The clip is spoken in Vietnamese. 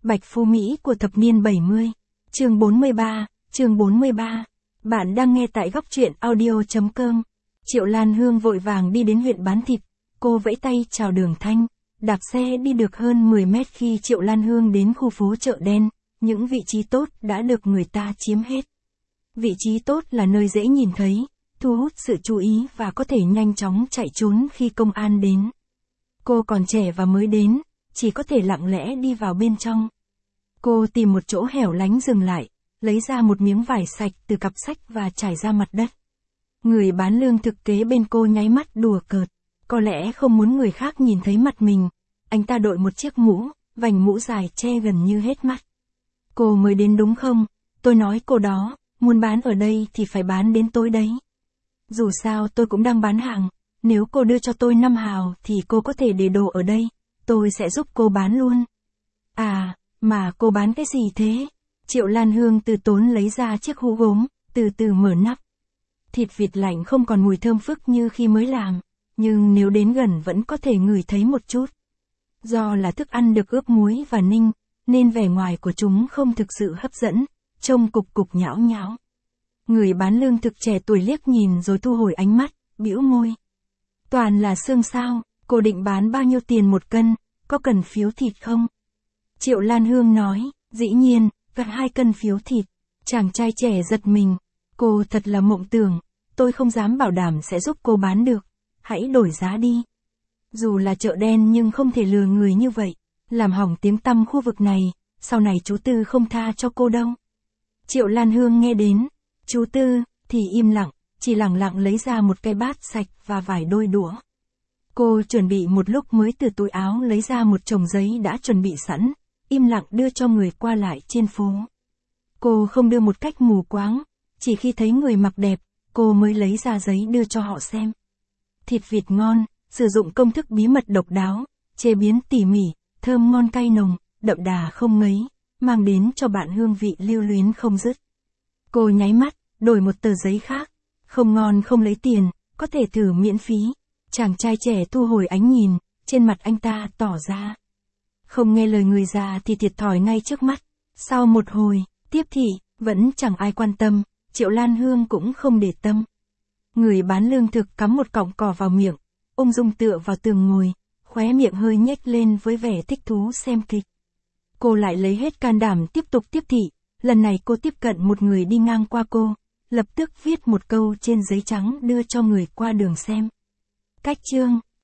Bạch Phú Mỹ của thập niên 70. Chương 43. Bạn đang nghe tại góc truyện audio.com. Triệu Lan Hương vội vàng đi đến huyện bán thịt. Cô vẫy tay chào Đường Thanh. Đạp xe đi được hơn 10 mét khi Triệu Lan Hương đến khu phố chợ đen. Những vị trí tốt đã được người ta chiếm hết. Vị trí tốt là nơi dễ nhìn thấy, thu hút sự chú ý và có thể nhanh chóng chạy trốn khi công an đến. Cô còn trẻ và mới đến, chỉ có thể lặng lẽ đi vào bên trong. Cô tìm một chỗ hẻo lánh dừng lại, lấy ra một miếng vải sạch từ cặp sách và trải ra mặt đất. Người bán lương thực kế bên cô nháy mắt đùa cợt, có lẽ không muốn người khác nhìn thấy mặt mình. Anh ta đội một chiếc mũ, vành mũ dài che gần như hết mắt. Cô mới đến đúng không? Tôi nói cô đó, muốn bán ở đây thì phải bán đến tối đấy. Dù sao tôi cũng đang bán hàng, nếu cô đưa cho tôi 5 hào thì cô có thể để đồ ở đây, tôi sẽ giúp cô bán luôn. À, mà cô bán cái gì thế? Triệu Lan Hương từ tốn lấy ra chiếc hũ gốm, từ từ mở nắp. Thịt vịt lạnh không còn mùi thơm phức như khi mới làm, nhưng nếu đến gần vẫn có thể ngửi thấy một chút. Do là thức ăn được ướp muối và ninh, nên vẻ ngoài của chúng không thực sự hấp dẫn, trông cục cục nhão nhão. Người bán lương thực trẻ tuổi liếc nhìn rồi thu hồi ánh mắt, bĩu môi. Toàn là xương sao, cô định bán bao nhiêu tiền một cân, có cần phiếu thịt không? Triệu Lan Hương nói, dĩ nhiên, gần 2 cân phiếu thịt. Chàng trai trẻ giật mình, cô thật là mộng tưởng, tôi không dám bảo đảm sẽ giúp cô bán được, hãy đổi giá đi. Dù là chợ đen nhưng không thể lừa người như vậy, làm hỏng tiếng tăm khu vực này, sau này chú Tư không tha cho cô đâu. Triệu Lan Hương nghe đến, chú Tư, thì im lặng, chỉ lẳng lặng lấy ra một cái bát sạch và vài đôi đũa. Cô chuẩn bị một lúc mới từ túi áo lấy ra một chồng giấy đã chuẩn bị sẵn, im lặng đưa cho người qua lại trên phố. Cô không đưa một cách mù quáng, chỉ khi thấy người mặc đẹp, cô mới lấy ra giấy đưa cho họ xem. Thịt vịt ngon, sử dụng công thức bí mật độc đáo, chế biến tỉ mỉ, thơm ngon cay nồng, đậm đà không ngấy, mang đến cho bạn hương vị lưu luyến không dứt. Cô nháy mắt, đổi một tờ giấy khác. Không ngon không lấy tiền, có thể thử miễn phí. Chàng trai trẻ thu hồi ánh nhìn, trên mặt anh ta tỏ ra. Không nghe lời người già thì thiệt thòi ngay trước mắt. Sau một hồi, tiếp thị, vẫn chẳng ai quan tâm, Triệu Lan Hương cũng không để tâm. Người bán lương thực cắm một cọng cỏ vào miệng, ung dung tựa vào tường ngồi, khóe miệng hơi nhếch lên với vẻ thích thú xem kịch. Cô lại lấy hết can đảm tiếp tục tiếp thị, lần này cô tiếp cận một người đi ngang qua cô, lập tức viết một câu trên giấy trắng đưa cho người qua đường xem. Cách chương